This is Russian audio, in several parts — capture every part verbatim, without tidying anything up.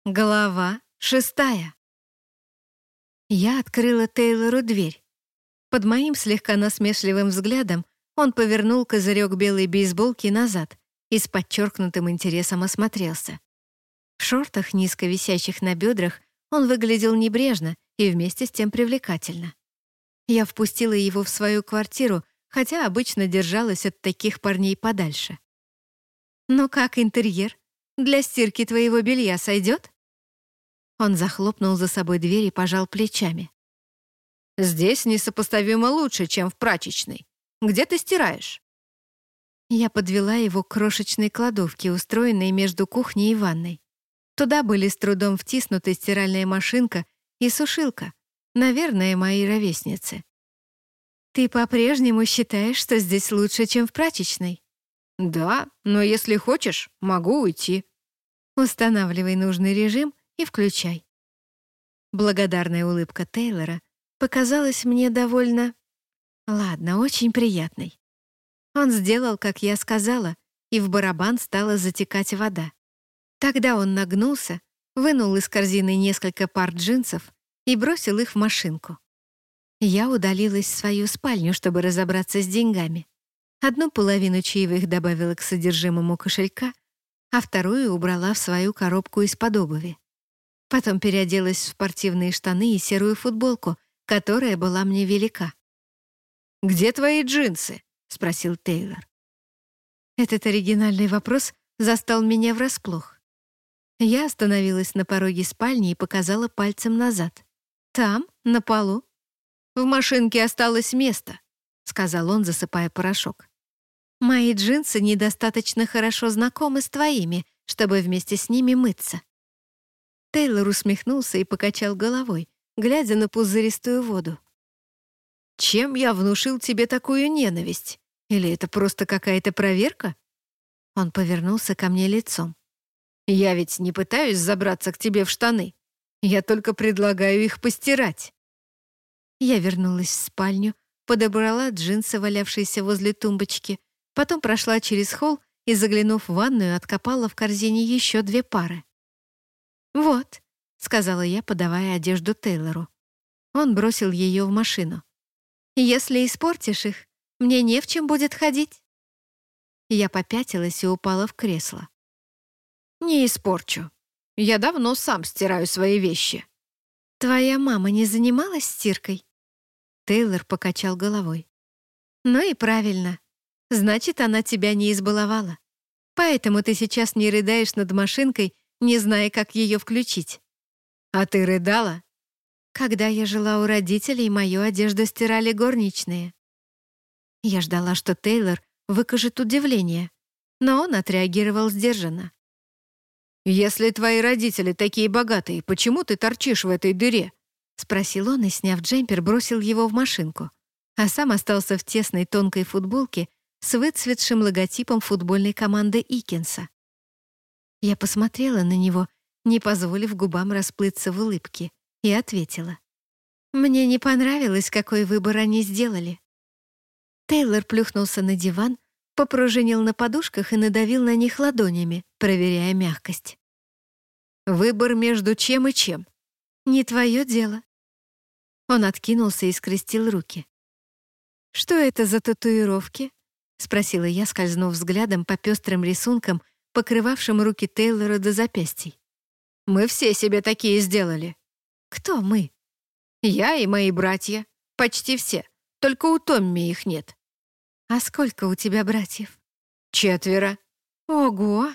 Глава шестая. Я открыла Тейлору дверь. Под моим слегка насмешливым взглядом он повернул козырек белой бейсболки назад и с подчеркнутым интересом осмотрелся. В шортах, низко висящих на бедрах, он выглядел небрежно и вместе с тем привлекательно. Я впустила его в свою квартиру, хотя обычно держалась от таких парней подальше. «Ну как интерьер? Для стирки твоего белья сойдет?» Он захлопнул за собой дверь и пожал плечами. «Здесь несопоставимо лучше, чем в прачечной. Где ты стираешь?» Я подвела его к крошечной кладовке, устроенной между кухней и ванной. Туда были с трудом втиснуты стиральная машинка и сушилка, наверное, мои ровесницы. «Ты по-прежнему считаешь, что здесь лучше, чем в прачечной?» «Да, но если хочешь, могу уйти». «Устанавливай нужный режим и включай». Благодарная улыбка Тейлора показалась мне довольно... Ладно, очень приятной. Он сделал, как я сказала, и в барабан стала затекать вода. Тогда он нагнулся, вынул из корзины несколько пар джинсов и бросил их в машинку. Я удалилась в свою спальню, чтобы разобраться с деньгами. Одну половину чаевых добавила к содержимому кошелька, а вторую убрала в свою коробку из-под обуви. Потом переоделась в спортивные штаны и серую футболку, которая была мне велика. «Где твои джинсы?» — спросил Тейлор. Этот оригинальный вопрос застал меня врасплох. Я остановилась на пороге спальни и показала пальцем назад. «Там, на полу». «В машинке осталось место», — сказал он, засыпая порошок. «Мои джинсы недостаточно хорошо знакомы с твоими, чтобы вместе с ними мыться». Тейлор усмехнулся и покачал головой, глядя на пузыристую воду. «Чем я внушил тебе такую ненависть? Или это просто какая-то проверка?» Он повернулся ко мне лицом. «Я ведь не пытаюсь забраться к тебе в штаны. Я только предлагаю их постирать». Я вернулась в спальню, подобрала джинсы, валявшиеся возле тумбочки, потом прошла через холл и, заглянув в ванную, откопала в корзине еще две пары. «Вот», — сказала я, подавая одежду Тейлору. Он бросил ее в машину. «Если испортишь их, мне не в чем будет ходить». Я попятилась и упала в кресло. «Не испорчу. Я давно сам стираю свои вещи». «Твоя мама не занималась стиркой?» Тейлор покачал головой. «Ну и правильно. Значит, она тебя не избаловала. Поэтому ты сейчас не рыдаешь над машинкой, не зная, как ее включить». «А ты рыдала?» «Когда я жила у родителей, мою одежду стирали горничные». Я ждала, что Тейлор выкажет удивление, но он отреагировал сдержанно. «Если твои родители такие богатые, почему ты торчишь в этой дыре?» — спросил он и, сняв джемпер, бросил его в машинку, а сам остался в тесной тонкой футболке с выцветшим логотипом футбольной команды Икенса. Я посмотрела на него, не позволив губам расплыться в улыбке, и ответила. «Мне не понравилось, какой выбор они сделали». Тейлор плюхнулся на диван, попружинил на подушках и надавил на них ладонями, проверяя мягкость. «Выбор между чем и чем?» «Не твое дело». Он откинулся и скрестил руки. «Что это за татуировки?» — спросила я, скользнув взглядом по пестрым рисункам, покрывавшим руки Тейлора до запястий. «Мы все себе такие сделали». «Кто мы?» «Я и мои братья. Почти все. Только у Томми их нет». «А сколько у тебя братьев?» «Четверо». «Ого!»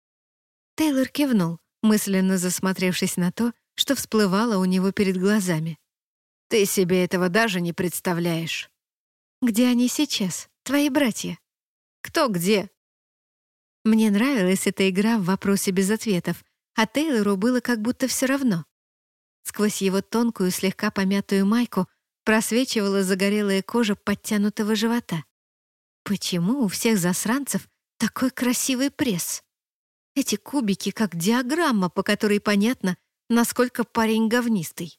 Тейлор кивнул, мысленно засмотревшись на то, что всплывало у него перед глазами. «Ты себе этого даже не представляешь». «Где они сейчас, твои братья?» «Кто где?» Мне нравилась эта игра в вопросе без ответов, а Тейлору было как будто все равно. Сквозь его тонкую, слегка помятую майку просвечивала загорелая кожа подтянутого живота. Почему у всех засранцев такой красивый пресс? Эти кубики как диаграмма, по которой понятно, насколько парень говнистый.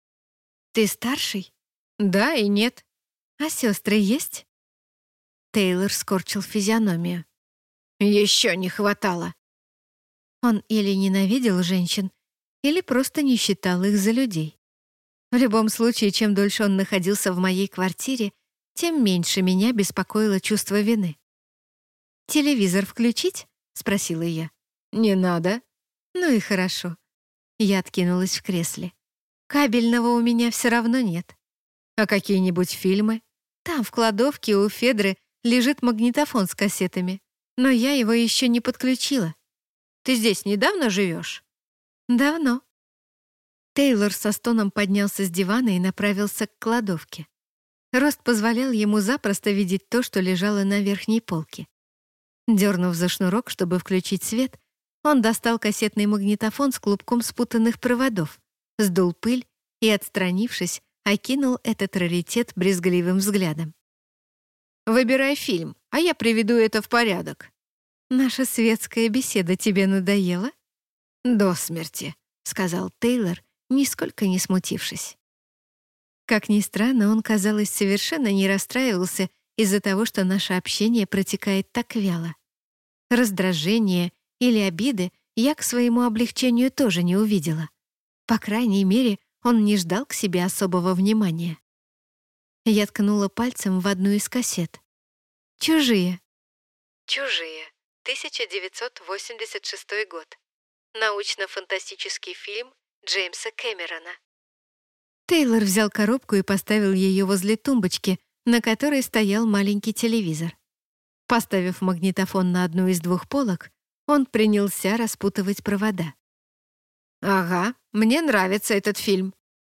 «Ты старший?» «Да и нет». «А сестры есть?» Тейлор скорчил физиономию. «Еще не хватало». Он или ненавидел женщин, или просто не считал их за людей. В любом случае, чем дольше он находился в моей квартире, тем меньше меня беспокоило чувство вины. «Телевизор включить?» — спросила я. «Не надо». «Ну и хорошо». Я откинулась в кресле. «Кабельного у меня все равно нет». «А какие-нибудь фильмы?» «Там, в кладовке у Федры, лежит магнитофон с кассетами, но я его еще не подключила». «Ты здесь недавно живешь?» «Давно». Тейлор со стоном поднялся с дивана и направился к кладовке. Рост позволял ему запросто видеть то, что лежало на верхней полке. Дернув за шнурок, чтобы включить свет, он достал кассетный магнитофон с клубком спутанных проводов, сдул пыль и, отстранившись, окинул этот раритет брезгливым взглядом. «Выбирай фильм, а я приведу это в порядок». «Наша светская беседа тебе надоела?» «До смерти», — сказал Тейлор, нисколько не смутившись. Как ни странно, он, казалось, совершенно не расстраивался из-за того, что наше общение протекает так вяло. Раздражения или обиды я к своему облегчению тоже не увидела. По крайней мере, он не ждал к себе особого внимания. Я ткнула пальцем в одну из кассет. «Чужие». «Чужие», тысяча девятьсот восемьдесят шестой год. Научно-фантастический фильм Джеймса Кэмерона. Тейлор взял коробку и поставил ее возле тумбочки, на которой стоял маленький телевизор. Поставив магнитофон на одну из двух полок, он принялся распутывать провода. «Ага, мне нравится этот фильм».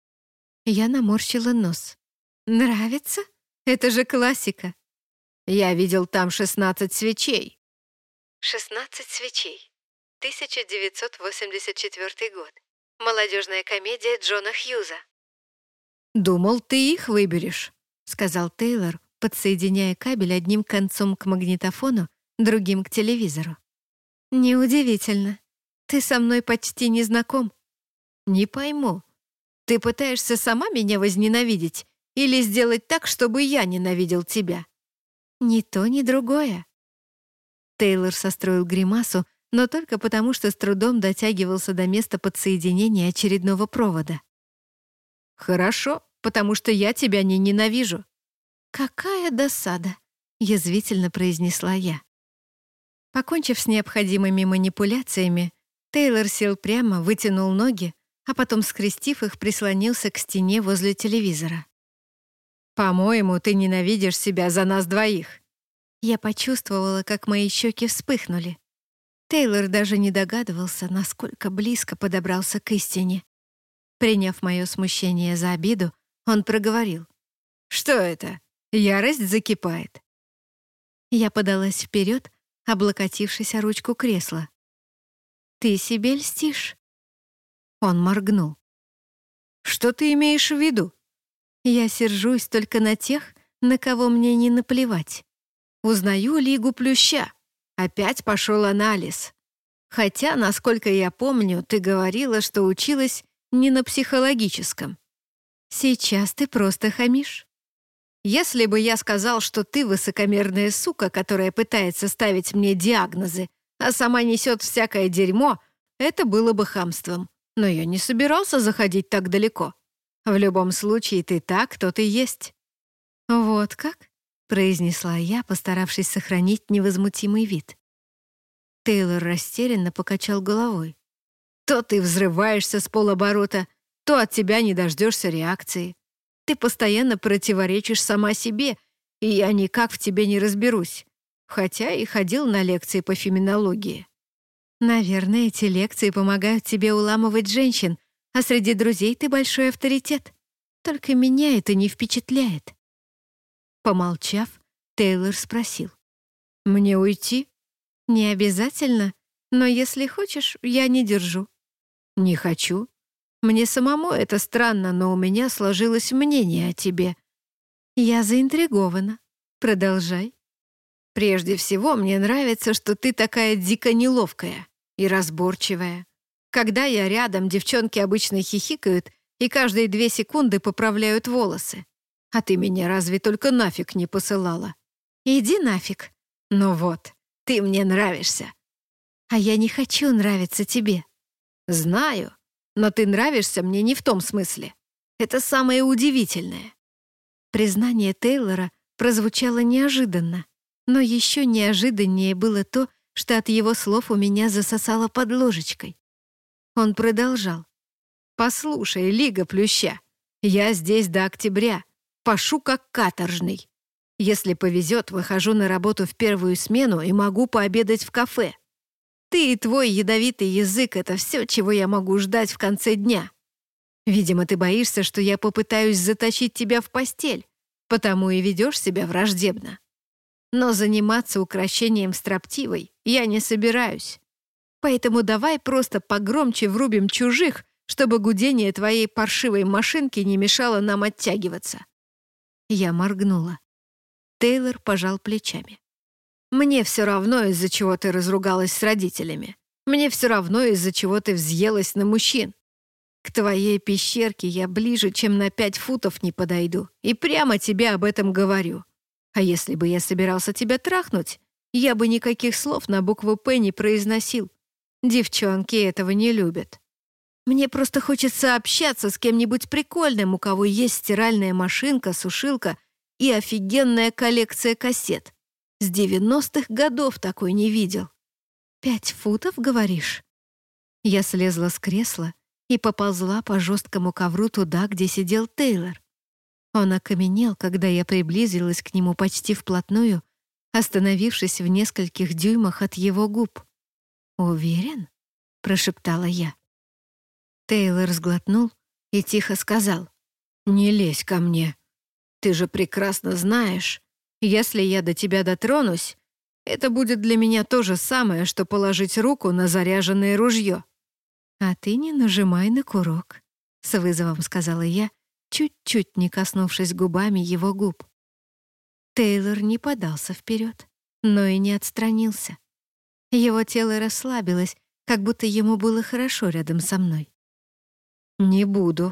Я наморщила нос. «Нравится? Это же классика». «Я видел там шестнадцать свечей». «шестнадцать свечей», тысяча девятьсот восемьдесят четвёртый год. Молодежная комедия Джона Хьюза. «Думал, ты их выберешь», — сказал Тейлор, подсоединяя кабель одним концом к магнитофону, другим к телевизору. «Неудивительно. Ты со мной почти не знаком». «Не пойму. Ты пытаешься сама меня возненавидеть или сделать так, чтобы я ненавидел тебя?» «Ни то, ни другое». Тейлор состроил гримасу, но только потому, что с трудом дотягивался до места подсоединения очередного провода. «Хорошо, потому что я тебя не ненавижу». «Какая досада», — язвительно произнесла я. Покончив с необходимыми манипуляциями, Тейлор сел прямо, вытянул ноги, а потом, скрестив их, прислонился к стене возле телевизора. «По-моему, ты ненавидишь себя за нас двоих». Я почувствовала, как мои щеки вспыхнули. Тейлор даже не догадывался, насколько близко подобрался к истине. Приняв мое смущение за обиду, он проговорил. «Что это? Ярость закипает». Я подалась вперед, облокотившись о ручку кресла. «Ты себе льстишь?» Он моргнул. «Что ты имеешь в виду?» «Я сержусь только на тех, на кого мне не наплевать. Узнаю Лигу Плюща. Опять пошел анализ. Хотя, насколько я помню, ты говорила, что училась не на психологическом. Сейчас ты просто хамишь. Если бы я сказал, что ты высокомерная сука, которая пытается ставить мне диагнозы, а сама несет всякое дерьмо, это было бы хамством. Но я не собирался заходить так далеко. В любом случае, ты так, кто ты есть». «Вот как?» — произнесла я, постаравшись сохранить невозмутимый вид. Тейлор растерянно покачал головой. «То ты взрываешься с полоборота, то от тебя не дождешься реакции. Ты постоянно противоречишь сама себе, и я никак в тебе не разберусь, хотя и ходил на лекции по феминологии». «Наверное, эти лекции помогают тебе уламывать женщин, а среди друзей ты большой авторитет. Только меня это не впечатляет». Помолчав, Тейлор спросил. «Мне уйти?» «Не обязательно, но если хочешь, я не держу». «Не хочу. Мне самому это странно, но у меня сложилось мнение о тебе». «Я заинтригована. Продолжай». «Прежде всего, мне нравится, что ты такая дико неловкая и разборчивая. Когда я рядом, девчонки обычно хихикают и каждые две секунды поправляют волосы. А ты меня разве только нафиг не посылала?» «Иди нафиг». «Ну вот, ты мне нравишься». «А я не хочу нравиться тебе». «Знаю, Но ты нравишься мне не в том смысле. Это самое удивительное». Признание Тейлора прозвучало неожиданно, но еще неожиданнее было то, что от его слов у меня засосало под ложечкой. Он продолжал. «Послушай, Лига Плюща, я здесь до октября, пашу как каторжный. Если повезет, выхожу на работу в первую смену и могу пообедать в кафе. Ты и твой ядовитый язык — это все, чего я могу ждать в конце дня. Видимо, ты боишься, что я попытаюсь затащить тебя в постель, потому и ведешь себя враждебно. Но заниматься укрощением строптивой я не собираюсь. Поэтому давай просто погромче врубим чужих, чтобы гудение твоей паршивой машинки не мешало нам оттягиваться». Я моргнула. Тейлор пожал плечами. «Мне все равно, из-за чего ты разругалась с родителями. Мне все равно, из-за чего ты взъелась на мужчин. К твоей пещерке я ближе, чем на пять футов не подойду, и прямо тебе об этом говорю. А если бы я собирался тебя трахнуть, я бы никаких слов на букву «П» не произносил. Девчонки этого не любят. Мне просто хочется общаться с кем-нибудь прикольным, у кого есть стиральная машинка, сушилка и офигенная коллекция кассет. С девяностых годов такой не видел. «Пять футов, говоришь?» Я слезла с кресла и поползла по жесткому ковру туда, где сидел Тейлор. Он окаменел, когда я приблизилась к нему почти вплотную, остановившись в нескольких дюймах от его губ. «Уверен?» — прошептала я. Тейлор сглотнул и тихо сказал: «Не лезь ко мне. Ты же прекрасно знаешь, если я до тебя дотронусь, это будет для меня то же самое, что положить руку на заряженное ружье». «А ты не нажимай на курок», — с вызовом сказала я, чуть-чуть не коснувшись губами его губ. Тейлор не подался вперед, но и не отстранился. Его тело расслабилось, как будто ему было хорошо рядом со мной. «Не буду».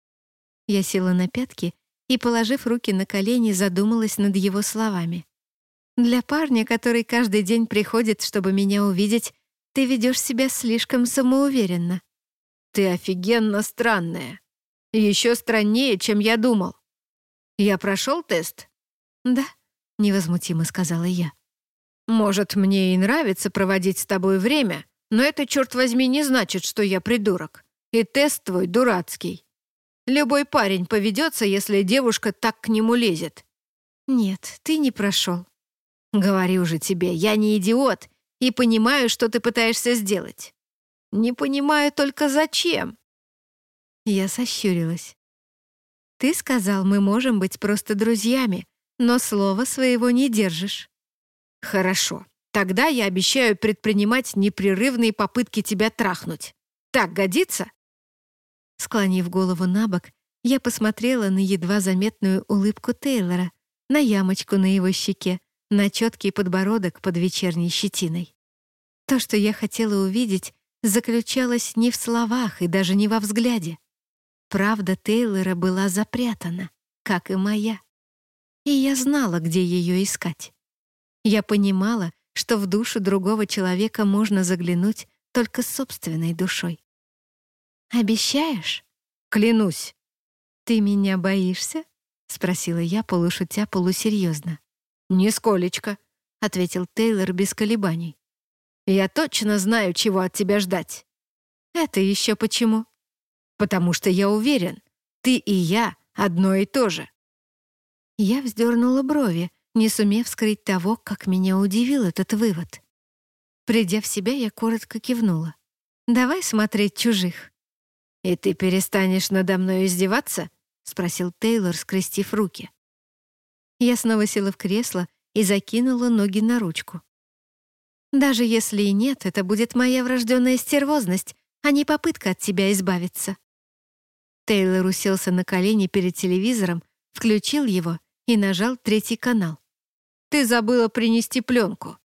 Я села на пятки и, положив руки на колени, задумалась над его словами. «Для парня, который каждый день приходит, чтобы меня увидеть, ты ведешь себя слишком самоуверенно». «Ты офигенно странная. Еще страннее, чем я думал. Я прошел тест?» «Да», — невозмутимо сказала я. «Может, мне и нравится проводить с тобой время, но это, черт возьми, не значит, что я придурок. И тест твой дурацкий. Любой парень поведется, если девушка так к нему лезет». «Нет, ты не прошел». «Говорю же тебе, я не идиот и понимаю, что ты пытаешься сделать. Не понимаю только зачем». Я сощурилась. «Ты сказал, мы можем быть просто друзьями, но слова своего не держишь». «Хорошо, тогда я обещаю предпринимать непрерывные попытки тебя трахнуть. Так годится?» Склонив голову на бок, я посмотрела на едва заметную улыбку Тейлора, на ямочку на его щеке, на четкий подбородок под вечерней щетиной. То, что я хотела увидеть, заключалось не в словах и даже не во взгляде. Правда Тейлора была запрятана, как и моя. И я знала, где ее искать. Я понимала, что в душу другого человека можно заглянуть только собственной душой. «Обещаешь?» «Клянусь». «Ты меня боишься?» — спросила я, полушутя, полусерьезно. «Нисколечко», — ответил Тейлор без колебаний. «Я точно знаю, чего от тебя ждать». «Это еще почему?» «Потому что я уверен, ты и я одно и то же». Я вздернула брови, не сумев скрыть того, как меня удивил этот вывод. Придя в себя, я коротко кивнула. «Давай смотреть чужих». «И ты перестанешь надо мной издеваться?» — спросил Тейлор, скрестив руки. Я снова села в кресло и закинула ноги на ручку. «Даже если и нет, это будет моя врожденная стервозность, а не попытка от тебя избавиться». Тейлор уселся на колени перед телевизором, включил его и нажал третий канал. «Ты забыла принести пленку».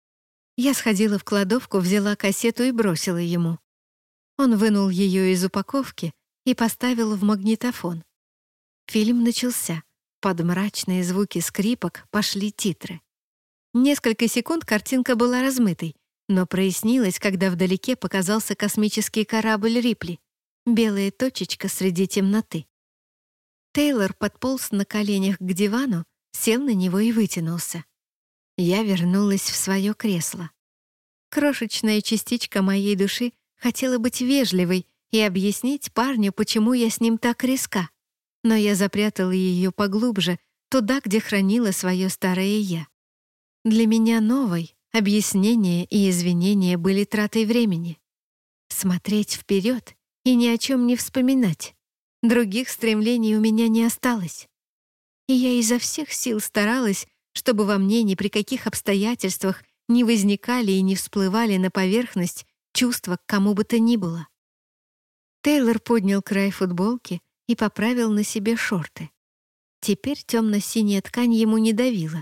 Я сходила в кладовку, взяла кассету и бросила ему. Он вынул ее из упаковки и поставил в магнитофон. Фильм начался. Под мрачные звуки скрипок пошли титры. Несколько секунд картинка была размытой, но прояснилась, когда вдалеке показался космический корабль Рипли. белая точечка среди темноты. Тейлор подполз на коленях к дивану, сел на него и вытянулся. Я вернулась в свое кресло. Крошечная частичка моей души хотела быть вежливой и объяснить парню, почему я с ним так резка. Но я запрятала ее поглубже, туда, где хранила свое старое «я». Для меня новой объяснения и извинения были тратой времени. Смотреть вперед и ни о чем не вспоминать. Других стремлений у меня не осталось. И я изо всех сил старалась, чтобы во мне ни при каких обстоятельствах не возникали и не всплывали на поверхность чувства к кому бы то ни было. Тейлор поднял край футболки и поправил на себе шорты. Теперь темно-синяя ткань ему не давила.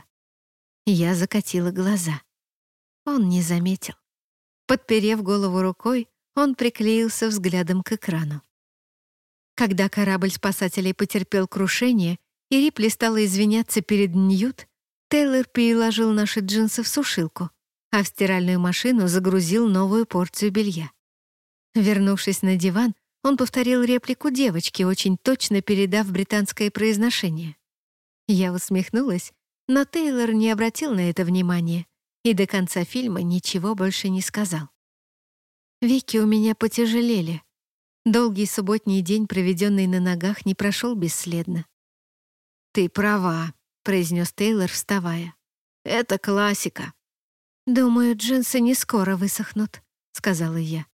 Я закатила глаза. Он не заметил. Подперев голову рукой, он приклеился взглядом к экрану. Когда корабль спасателей потерпел крушение, и Рипли стала извиняться перед Ньют, Тейлор переложил наши джинсы в сушилку, а в стиральную машину загрузил новую порцию белья. Вернувшись на диван, он повторил реплику девочки, очень точно передав британское произношение. Я усмехнулась, но Тейлор не обратил на это внимания и до конца фильма ничего больше не сказал. Веки у меня потяжелели. Долгий субботний день, проведенный на ногах, не прошел бесследно. «Ты права», — произнес Тейлор, вставая. «Это классика». «Думаю, джинсы не скоро высохнут», — сказала я.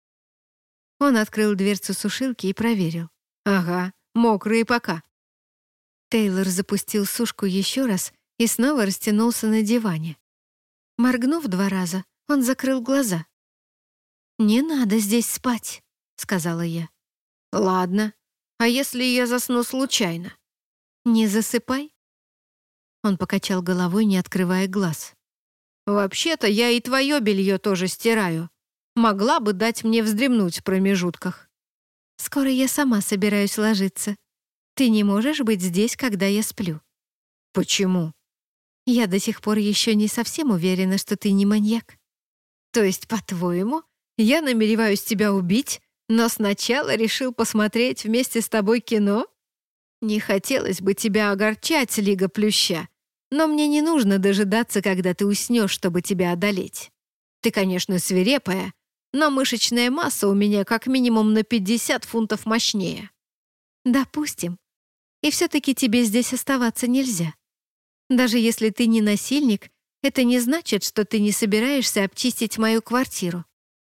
Он открыл дверцу сушилки и проверил. «Ага, мокрые пока». Тейлор запустил сушку еще раз и снова растянулся на диване. Моргнув два раза, он закрыл глаза. «Не надо здесь спать», — сказала я. «Ладно, а если я засну случайно?» «Не засыпай». Он покачал головой, не открывая глаз. «Вообще-то я и твое белье тоже стираю. Могла бы дать мне вздремнуть в промежутках». «Скоро я сама собираюсь ложиться. Ты не можешь быть здесь, когда я сплю». «Почему?» «Я до сих пор еще не совсем уверена, что ты не маньяк». «То есть, по-твоему, я намереваюсь тебя убить, но сначала решил посмотреть вместе с тобой кино? Не хотелось бы тебя огорчать, Лига Плюща, но мне не нужно дожидаться, когда ты уснешь, чтобы тебя одолеть. Ты, конечно, свирепая, но мышечная масса у меня как минимум на пятьдесят фунтов мощнее». «Допустим. И все-таки тебе здесь оставаться нельзя. Даже если ты не насильник, это не значит, что ты не собираешься обчистить мою квартиру».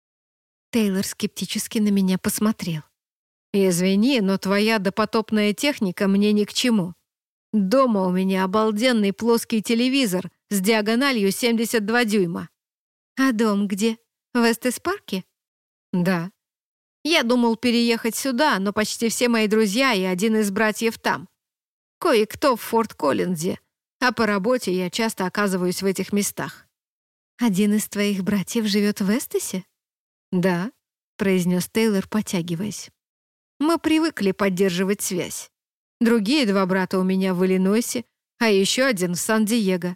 Тейлор скептически на меня посмотрел. «Извини, но твоя допотопная техника мне ни к чему. Дома у меня обалденный плоский телевизор с диагональю семьдесят два дюйма». «А дом где? В Эстес-парке?» «Да. Я думал переехать сюда, но почти все мои друзья и один из братьев там. Кое-кто в Форт-Коллинзе, а по работе я часто оказываюсь в этих местах». «Один из твоих братьев живет в Эстесе?» «Да», — произнес Тейлор, потягиваясь. «Мы привыкли поддерживать связь. Другие два брата у меня в Иллинойсе, а еще один в Сан-Диего».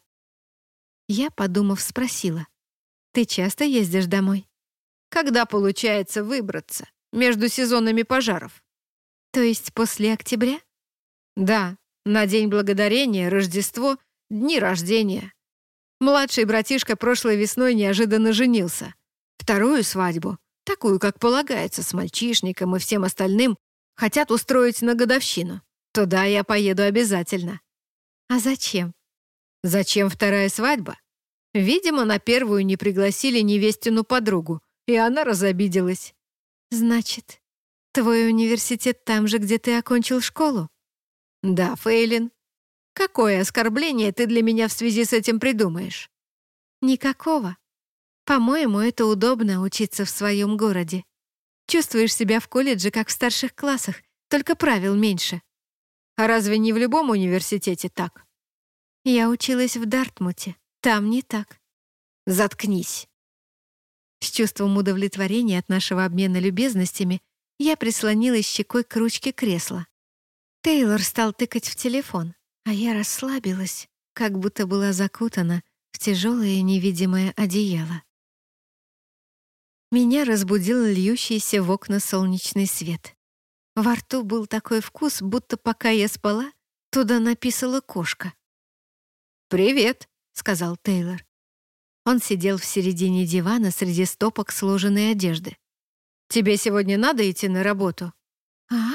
Я, подумав, спросила. «Ты часто ездишь домой?» «Когда получается выбраться, между сезонами пожаров». «То есть после октября?» «Да, на День Благодарения, Рождество, дни рождения. Младший братишка прошлой весной неожиданно женился. Вторую свадьбу, такую, как полагается, с мальчишником и всем остальным, хотят устроить на годовщину. Туда я поеду обязательно». «А зачем?» «Зачем вторая свадьба? Видимо, на первую не пригласили невестину подругу, и она разобиделась». «Значит, твой университет там же, где ты окончил школу?» «Да, Фейлин. Какое оскорбление ты для меня в связи с этим придумаешь?» «Никакого. По-моему, это удобно учиться в своем городе. Чувствуешь себя в колледже, как в старших классах, только правил меньше». «А разве не в любом университете так?» «Я училась в Дартмуте. Там не так». «Заткнись». С чувством удовлетворения от нашего обмена любезностями я прислонилась щекой к ручке кресла. Тейлор стал тыкать в телефон, а я расслабилась, как будто была закутана в тяжелое невидимое одеяло. Меня разбудил льющийся в окна солнечный свет. Во рту был такой вкус, будто пока я спала, туда написала кошка. «Привет», — сказал Тейлор. Он сидел в середине дивана среди стопок сложенной одежды. «Тебе сегодня надо идти на работу?» «А?»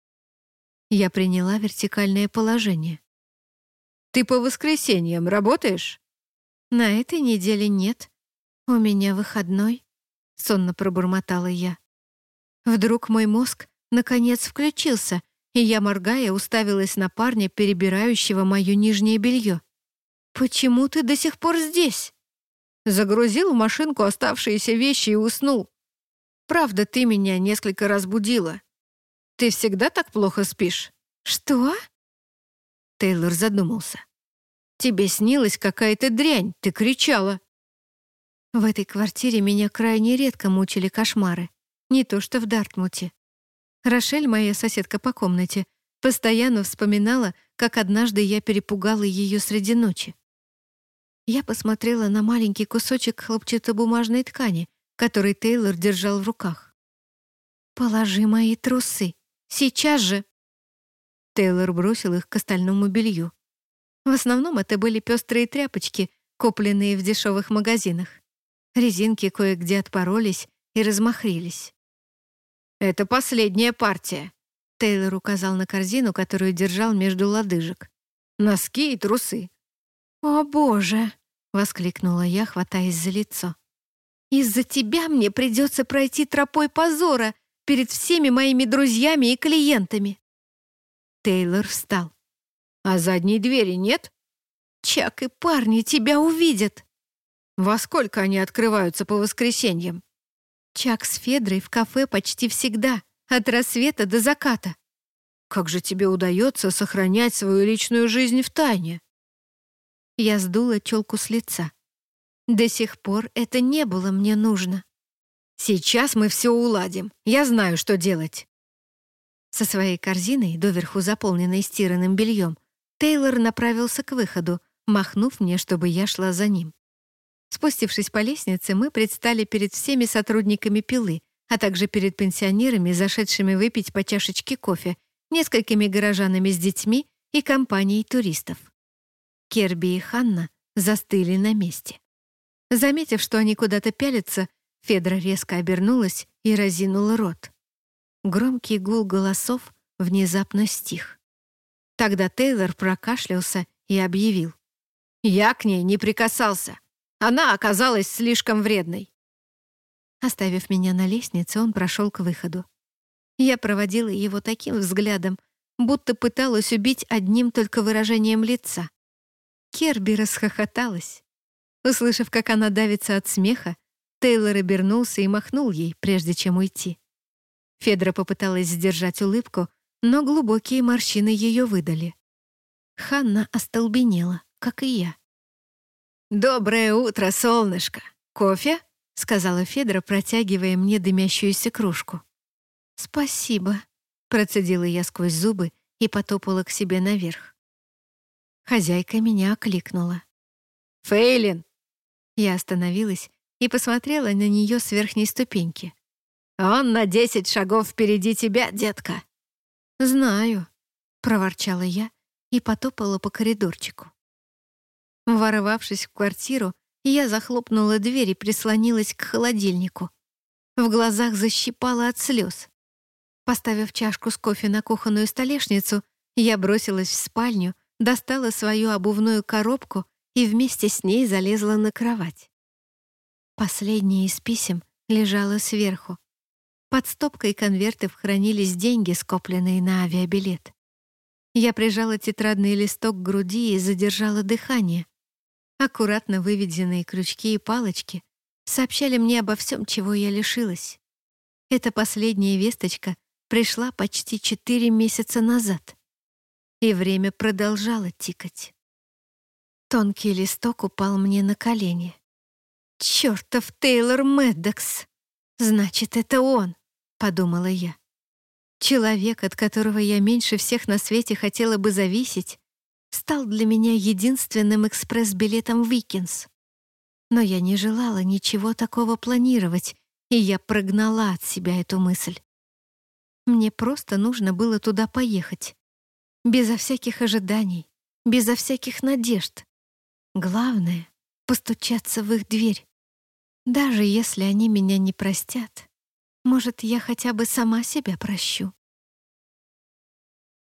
Я приняла вертикальное положение. «Ты по воскресеньям работаешь?» «На этой неделе нет. У меня выходной», — сонно пробормотала я. Вдруг мой мозг наконец включился, и я, моргая, уставилась на парня, перебирающего моё нижнее белье. «Почему ты до сих пор здесь?» Загрузил в машинку оставшиеся вещи и уснул. Правда, ты меня несколько раз будила. Ты всегда так плохо спишь? «Что?» Тейлор задумался. «Тебе снилась какая-то дрянь, ты кричала». В этой квартире меня крайне редко мучили кошмары. Не то что в Дартмуте. Рошель, моя соседка по комнате, постоянно вспоминала, как однажды я перепугала ее среди ночи. Я посмотрела на маленький кусочек хлопчатобумажной ткани, который Тейлор держал в руках. «Положи мои трусы. Сейчас же!» Тейлор бросил их к остальному белью. В основном это были пестрые тряпочки, купленные в дешевых магазинах. Резинки кое-где отпоролись и размахрились. «Это последняя партия», — Тейлор указал на корзину, которую держал между лодыжек. «Носки и трусы». «О, Боже!» — воскликнула я, хватаясь за лицо. «Из-за тебя мне придется пройти тропой позора перед всеми моими друзьями и клиентами». Тейлор встал. «А задней двери нет?» «Чак и парни тебя увидят». «Во сколько они открываются по воскресеньям?» «Чак с Федрой в кафе почти всегда, от рассвета до заката». «Как же тебе удается сохранять свою личную жизнь в тайне?» Я сдула челку с лица. До сих пор это не было мне нужно. «Сейчас мы все уладим. Я знаю, что делать». Со своей корзиной, доверху заполненной стиранным бельем, Тейлор направился к выходу, махнув мне, чтобы я шла за ним. Спустившись по лестнице, мы предстали перед всеми сотрудниками «Пилы», а также перед пенсионерами, зашедшими выпить по чашечке кофе, несколькими горожанами с детьми и компанией туристов. Керби и Ханна застыли на месте. Заметив, что они куда-то пялятся, Федра резко обернулась и разинула рот. Громкий гул голосов внезапно стих. Тогда Тейлор прокашлялся и объявил. «Я к ней не прикасался. Она оказалась слишком вредной». Оставив меня на лестнице, он прошел к выходу. Я проводила его таким взглядом, будто пыталась убить одним только выражением лица. Керби расхохоталась. Услышав, как она давится от смеха, Тейлор обернулся и махнул ей, прежде чем уйти. Федра попыталась сдержать улыбку, но глубокие морщины ее выдали. Ханна остолбенела, как и я. «Доброе утро, солнышко! Кофе?» — сказала Федра, протягивая мне дымящуюся кружку. «Спасибо», — процедила я сквозь зубы и потопала к себе наверх. Хозяйка меня окликнула. «Фейлин!» Я остановилась и посмотрела на нее с верхней ступеньки. «Он на десять шагов впереди тебя, детка!» «Знаю», — проворчала я и потопала по коридорчику. Ворвавшись в квартиру, я захлопнула дверь и прислонилась к холодильнику. В глазах защипало от слез. Поставив чашку с кофе на кухонную столешницу, я бросилась в спальню, достала свою обувную коробку и вместе с ней залезла на кровать. Последнее из писем лежало сверху. Под стопкой конвертов хранились деньги, скопленные на авиабилет. Я прижала тетрадный листок к груди и задержала дыхание. Аккуратно выведенные крючки и палочки сообщали мне обо всем, чего я лишилась. Эта последняя весточка пришла почти четыре месяца назад. И время продолжало тикать. Тонкий листок упал мне на колени. «Чёртов Тейлор Мэддокс! Значит, это он!» — подумала я. Человек, от которого я меньше всех на свете хотела бы зависеть, стал для меня единственным экспресс-билетом в Уикенс. Но я не желала ничего такого планировать, и я прогнала от себя эту мысль. Мне просто нужно было туда поехать. Безо всяких ожиданий, безо всяких надежд. Главное — постучаться в их дверь. Даже если они меня не простят, может, я хотя бы сама себя прощу.